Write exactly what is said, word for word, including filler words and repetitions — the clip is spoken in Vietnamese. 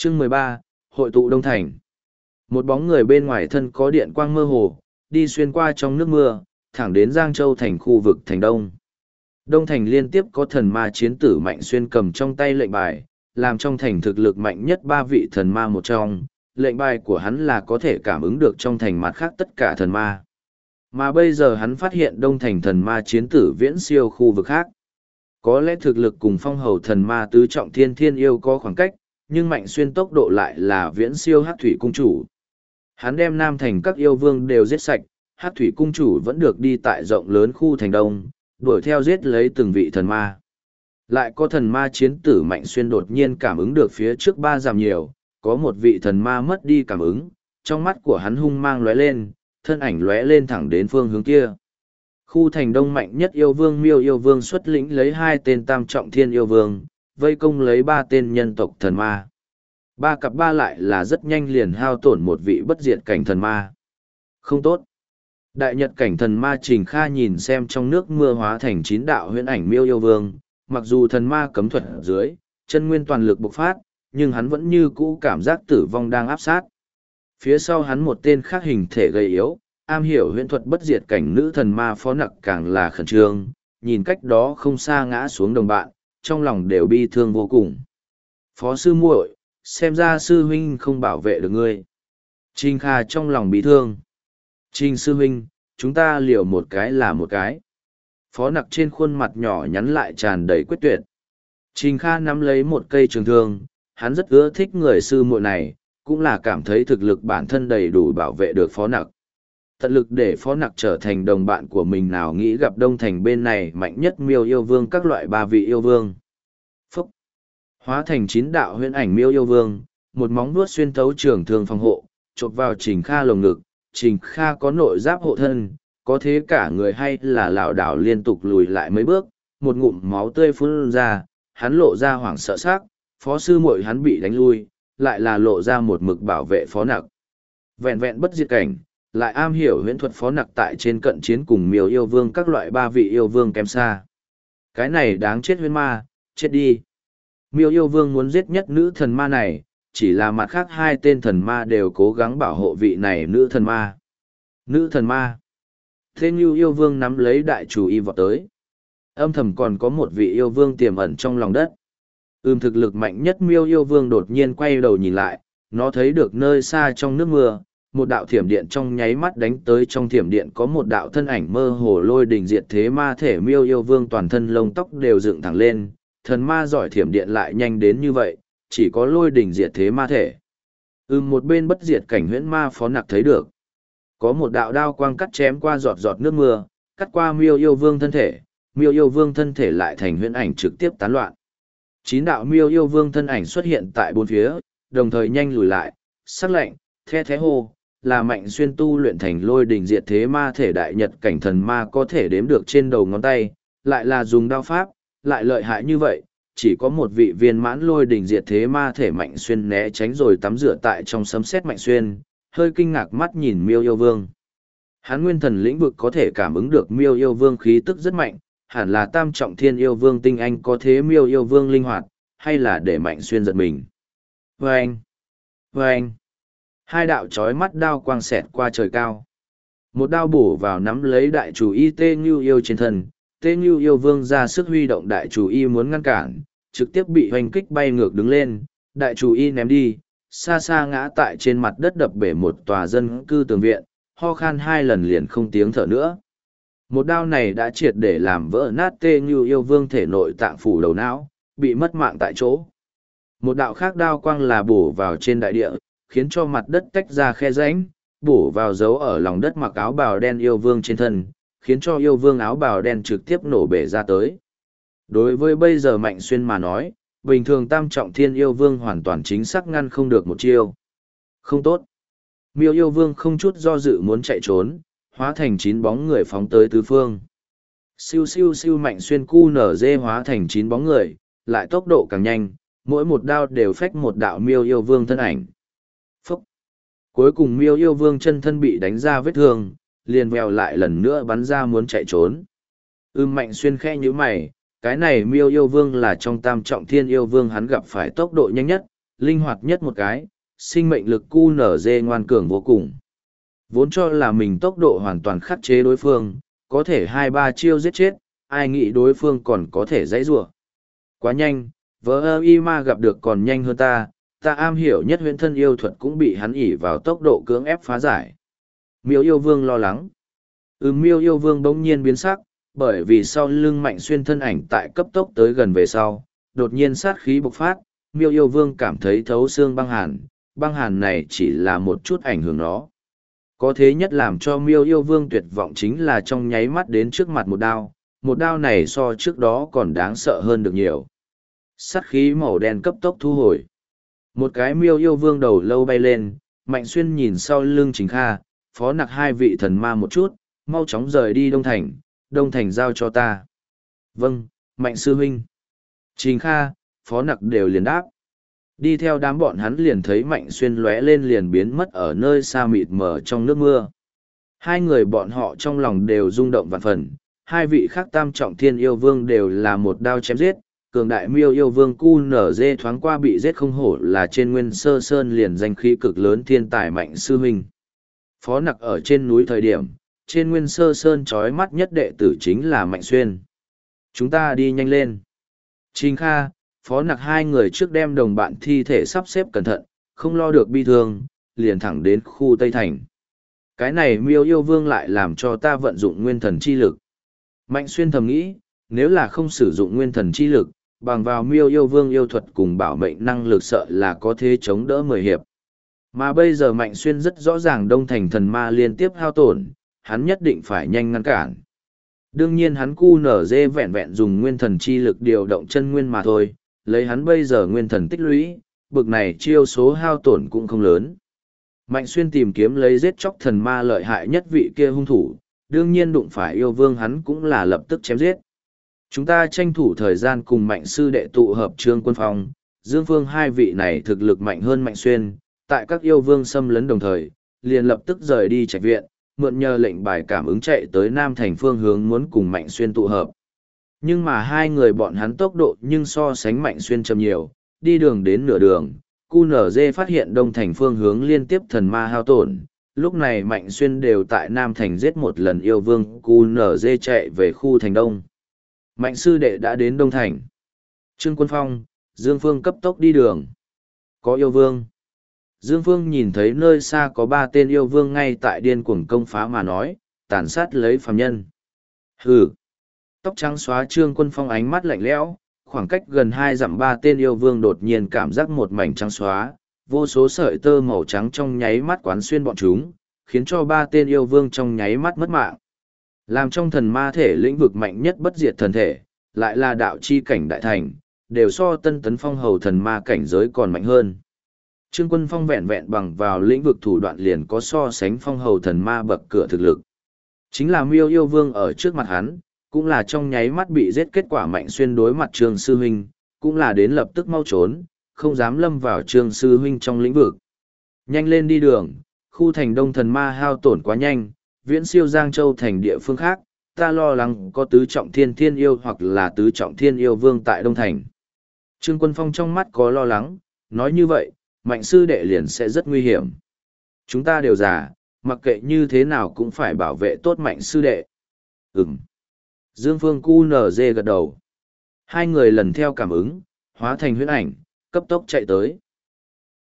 Chương mười ba, Hội tụ Đông Thành. Một bóng người bên ngoài thân có điện quang mơ hồ, đi xuyên qua trong nước mưa, thẳng đến Giang Châu thành khu vực thành Đông. Đông thành liên tiếp có thần ma chiến tử Mạnh Xuyên cầm trong tay lệnh bài, làm trong thành thực lực mạnh nhất ba vị thần ma một trong. Lệnh bài của hắn là có thể cảm ứng được trong thành mặt khác tất cả thần ma. Mà bây giờ hắn phát hiện Đông thành thần ma chiến tử viễn siêu khu vực khác. Có lẽ thực lực cùng phong hầu thần ma tứ trọng thiên thiên yêu có khoảng cách, nhưng Mạnh Xuyên tốc độ lại là viễn siêu Hắc Thủy cung chủ. Hắn đem Nam thành các yêu vương đều giết sạch, Hắc Thủy cung chủ vẫn được đi tại rộng lớn khu thành Đông, đuổi theo giết lấy từng vị thần ma. Lại có thần ma chiến tử Mạnh Xuyên đột nhiên cảm ứng được phía trước ba dặm nhiều, có một vị thần ma mất đi cảm ứng, trong mắt của hắn hung mang lóe lên, thân ảnh lóe lên thẳng đến phương hướng kia. Khu thành Đông mạnh nhất yêu vương Miêu yêu vương xuất lĩnh lấy hai tên tam trọng thiên yêu vương, vây công lấy ba tên nhân tộc thần ma. Ba cặp ba lại là rất nhanh liền hao tổn một vị bất diệt cảnh thần ma. Không tốt. Đại nhật cảnh thần ma Trình Kha nhìn xem trong nước mưa hóa thành chín đạo huyễn ảnh Miêu yêu vương, mặc dù thần ma cấm thuật ở dưới, chân nguyên toàn lực bộc phát, nhưng hắn vẫn như cũ cảm giác tử vong đang áp sát. Phía sau hắn một tên khác hình thể gầy yếu, am hiểu huyễn thuật bất diệt cảnh nữ thần ma Phó Nặc càng là khẩn trương, nhìn cách đó không xa ngã xuống đồng bạn, trong lòng đều bi thương vô cùng. Phó sư muội, xem ra sư huynh không bảo vệ được ngươi. Trình Kha trong lòng bị thương. Trình sư huynh, chúng ta liều một cái là một cái. Phó Nặc trên khuôn mặt nhỏ nhắn lại tràn đầy quyết tuyệt. Trình Kha nắm lấy một cây trường thương, hắn rất ưa thích người sư muội này, cũng là cảm thấy thực lực bản thân đầy đủ bảo vệ được Phó Nặc. Tận lực để Phó Nặc trở thành đồng bạn của mình, nào nghĩ gặp Đông thành bên này mạnh nhất Miêu yêu vương các loại ba vị yêu vương. Phúc! Hóa thành chín đạo huyễn ảnh Miêu yêu vương, một móng vuốt xuyên thấu trường thương phòng hộ, chộp vào Trình Kha lồng ngực. Trình Kha có nội giáp hộ thân, có thế cả người hay là lảo đảo liên tục lùi lại mấy bước, một ngụm máu tươi phun ra, hắn lộ ra hoảng sợ sắc, phó sư muội hắn bị đánh lui, lại là lộ ra một mực bảo vệ Phó Nặc. Vẹn vẹn bất diệt cảnh, lại am hiểu huyễn thuật Phó Nặc tại trên cận chiến cùng Miêu yêu vương các loại ba vị yêu vương kém xa. Cái này đáng chết huyễn ma, chết đi. Miêu yêu vương muốn giết nhất nữ thần ma này, chỉ là mặt khác hai tên thần ma đều cố gắng bảo hộ vị này nữ thần ma. Nữ thần ma. Thế như yêu vương nắm lấy đại chủ y vọt tới. Âm thầm còn có một vị yêu vương tiềm ẩn trong lòng đất. Ưm thực lực mạnh nhất Miêu yêu vương đột nhiên quay đầu nhìn lại, nó thấy được nơi xa trong nước mưa, một đạo thiểm điện trong nháy mắt đánh tới, trong thiểm điện có một đạo thân ảnh mơ hồ lôi đình diệt thế ma thể. Miêu yêu vương toàn thân lông tóc đều dựng thẳng lên, thần ma giỏi thiểm điện lại nhanh đến như vậy, chỉ có lôi đình diệt thế ma thể. Ừm một bên bất diệt cảnh huyễn ma Phó Nặc thấy được. Có một đạo đao quang cắt chém qua giọt giọt nước mưa, cắt qua Miêu yêu vương thân thể, Miêu yêu vương thân thể lại thành huyễn ảnh trực tiếp tán loạn. Chín đạo Miêu yêu vương thân ảnh xuất hiện tại bốn phía, đồng thời nhanh lùi lại, sắc lạnh, the thế hô, là Mạnh Xuyên tu luyện thành lôi đình diệt thế ma thể đại nhật cảnh thần ma có thể đếm được trên đầu ngón tay, lại là dùng đao pháp, lại lợi hại như vậy, chỉ có một vị viên mãn lôi đình diệt thế ma thể. Mạnh Xuyên né tránh rồi tắm rửa tại trong sấm sét. Mạnh Xuyên hơi kinh ngạc mắt nhìn Miêu yêu vương. Hắn nguyên thần lĩnh vực có thể cảm ứng được Miêu yêu vương khí tức rất mạnh, hẳn là tam trọng thiên yêu vương tinh anh, có thế Miêu yêu vương linh hoạt, hay là để Mạnh Xuyên giật mình. Vâng! Vâng! Hai đạo chói mắt đao quang xẹt qua trời cao. Một đao bổ vào nắm lấy đại chủ y Tê Ngưu yêu trên thân. Tê Ngưu yêu vương ra sức huy động đại chủ y muốn ngăn cản, trực tiếp bị hoành kích bay ngược đứng lên, đại chủ y ném đi, xa xa ngã tại trên mặt đất, đập bể một tòa dân cư tường viện, ho khan hai lần liền không tiếng thở nữa. Một đao này đã triệt để làm vỡ nát Tê Ngưu yêu vương thể nội tạng phủ đầu não, bị mất mạng tại chỗ. Một đạo khác đao quang là bổ vào trên đại địa, khiến cho mặt đất tách ra khe rãnh, bổ vào dấu ở lòng đất mặc áo bào đen yêu vương trên thân, khiến cho yêu vương áo bào đen trực tiếp nổ bể ra tới. Đối với bây giờ Mạnh Xuyên mà nói, bình thường tam trọng thiên yêu vương hoàn toàn chính xác ngăn không được một chiêu. Không tốt. Miêu yêu vương không chút do dự muốn chạy trốn, hóa thành chín bóng người phóng tới tứ phương. Siêu siêu siêu Mạnh Xuyên cu nở dê hóa thành chín bóng người, lại tốc độ càng nhanh, mỗi một đao đều phách một đạo Miêu yêu vương thân ảnh. Phúc. Cuối cùng Miêu yêu vương chân thân bị đánh ra vết thương, liền vèo lại lần nữa bắn ra muốn chạy trốn. Ưm Mạnh Xuyên khẽ nhíu mày, cái này Miêu yêu vương là trong tam trọng thiên yêu vương hắn gặp phải tốc độ nhanh nhất, linh hoạt nhất một cái, sinh mệnh lực cu nở dê ngoan cường vô cùng. Vốn cho là mình tốc độ hoàn toàn khắc chế đối phương, có thể hai ba chiêu giết chết, ai nghĩ đối phương còn có thể dãy rủa. Quá nhanh, vỡ ơ y ma gặp được còn nhanh hơn ta, ta am hiểu nhất huyễn thân yêu thuật cũng bị hắn ỉ vào tốc độ cưỡng ép phá giải. Miêu yêu vương lo lắng. Ừ, miêu yêu vương bỗng nhiên biến sắc, bởi vì sau lưng Mạnh Xuyên thân ảnh tại cấp tốc tới gần về sau, đột nhiên sát khí bộc phát, miêu yêu vương cảm thấy thấu xương băng hàn, băng hàn này chỉ là một chút ảnh hưởng nó. Có thế nhất làm cho miêu yêu vương tuyệt vọng chính là trong nháy mắt đến trước mặt một đao, một đao này so trước đó còn đáng sợ hơn được nhiều. Sát khí màu đen cấp tốc thu hồi. Một cái miêu yêu vương đầu lâu bay lên, Mạnh Xuyên nhìn sau lưng Trình Kha, phó nặc hai vị thần ma một chút, mau chóng rời đi Đông Thành, Đông Thành giao cho ta. Vâng, Mạnh sư huynh. Trình Kha, phó nặc đều liền đáp. Đi theo đám bọn hắn liền thấy Mạnh Xuyên lóe lên liền biến mất ở nơi xa mịt mờ trong nước mưa. Hai người bọn họ trong lòng đều rung động vạn phần, hai vị khác tam trọng thiên yêu vương đều là một đao chém giết, cường đại miêu yêu vương cu nở dê thoáng qua bị giết không hổ là trên nguyên sơ sơn liền danh khí cực lớn thiên tài Mạnh sư huynh. Phó nặc ở trên núi thời điểm, trên nguyên sơ sơn trói mắt nhất đệ tử chính là Mạnh Xuyên. Chúng ta đi nhanh lên. Trình Kha, phó nặc hai người trước đem đồng bạn thi thể sắp xếp cẩn thận, không lo được bi thương, liền thẳng đến khu Tây Thành. Cái này miêu yêu vương lại làm cho ta vận dụng nguyên thần chi lực. Mạnh Xuyên thầm nghĩ, nếu là không sử dụng nguyên thần chi lực, bằng vào miêu yêu vương yêu thuật cùng bảo mệnh năng lực sợ là có thể chống đỡ mười hiệp. Mà bây giờ Mạnh Xuyên rất rõ ràng Đông Thành thần ma liên tiếp hao tổn, hắn nhất định phải nhanh ngăn cản. Đương nhiên hắn cu nở dê vẹn vẹn dùng nguyên thần chi lực điều động chân nguyên mà thôi, lấy hắn bây giờ nguyên thần tích lũy, bực này chiêu số hao tổn cũng không lớn. Mạnh Xuyên tìm kiếm lấy giết chóc thần ma lợi hại nhất vị kia hung thủ, đương nhiên đụng phải yêu vương hắn cũng là lập tức chém giết. Chúng ta tranh thủ thời gian cùng Mạnh sư đệ tụ hợp Trương Quân Phong, Dương Phương hai vị này thực lực mạnh hơn Mạnh Xuyên, tại các yêu vương xâm lấn đồng thời, liền lập tức rời đi trạch viện, mượn nhờ lệnh bài cảm ứng chạy tới Nam Thành phương hướng muốn cùng Mạnh Xuyên tụ hợp. Nhưng mà hai người bọn hắn tốc độ nhưng so sánh Mạnh Xuyên chậm nhiều, đi đường đến nửa đường, cu nở dê phát hiện Đông Thành phương hướng liên tiếp thần ma hao tổn. Lúc này Mạnh Xuyên đều tại Nam Thành giết một lần yêu vương, cu nở dê chạy về khu thành Đông. Mạnh sư đệ đã đến Đông Thành. Trương Quân Phong, Dương Phương cấp tốc đi đường. Có yêu vương. Dương Phương nhìn thấy nơi xa có ba tên yêu vương ngay tại điên cuồng công phá mà nói, tàn sát lấy phàm nhân. Hừ. Tóc trắng xóa Trương Quân Phong ánh mắt lạnh lẽo, khoảng cách gần hai dặm ba tên yêu vương đột nhiên cảm giác một mảnh trắng xóa, vô số sợi tơ màu trắng trong nháy mắt quán xuyên bọn chúng, khiến cho ba tên yêu vương trong nháy mắt mất mạng. Làm trong thần ma thể lĩnh vực mạnh nhất bất diệt thần thể, lại là đạo chi cảnh đại thành, đều so tân tấn phong hầu thần ma cảnh giới còn mạnh hơn. Trương Quân Phong vẹn vẹn bằng vào lĩnh vực thủ đoạn liền có so sánh phong hầu thần ma bậc cửa thực lực. Chính là miêu yêu vương ở trước mặt hắn, cũng là trong nháy mắt bị giết kết quả Mạnh Xuyên đối mặt Trương Sư Huynh, cũng là đến lập tức mau trốn, không dám lâm vào Trương Sư Huynh trong lĩnh vực. Nhanh lên đi đường, khu thành Đông thần ma hao tổn quá nhanh, viễn siêu Giang Châu thành địa phương khác, ta lo lắng có tứ trọng thiên thiên yêu hoặc là tứ trọng thiên yêu vương tại Đông Thành. Trương Quân Phong trong mắt có lo lắng, nói như vậy, Mạnh sư đệ liền sẽ rất nguy hiểm. Chúng ta đều già, mặc kệ như thế nào cũng phải bảo vệ tốt Mạnh sư đệ. Ừm. Dương Phương cu nở dê gật đầu. Hai người lần theo cảm ứng, hóa thành huyễn ảnh, cấp tốc chạy tới.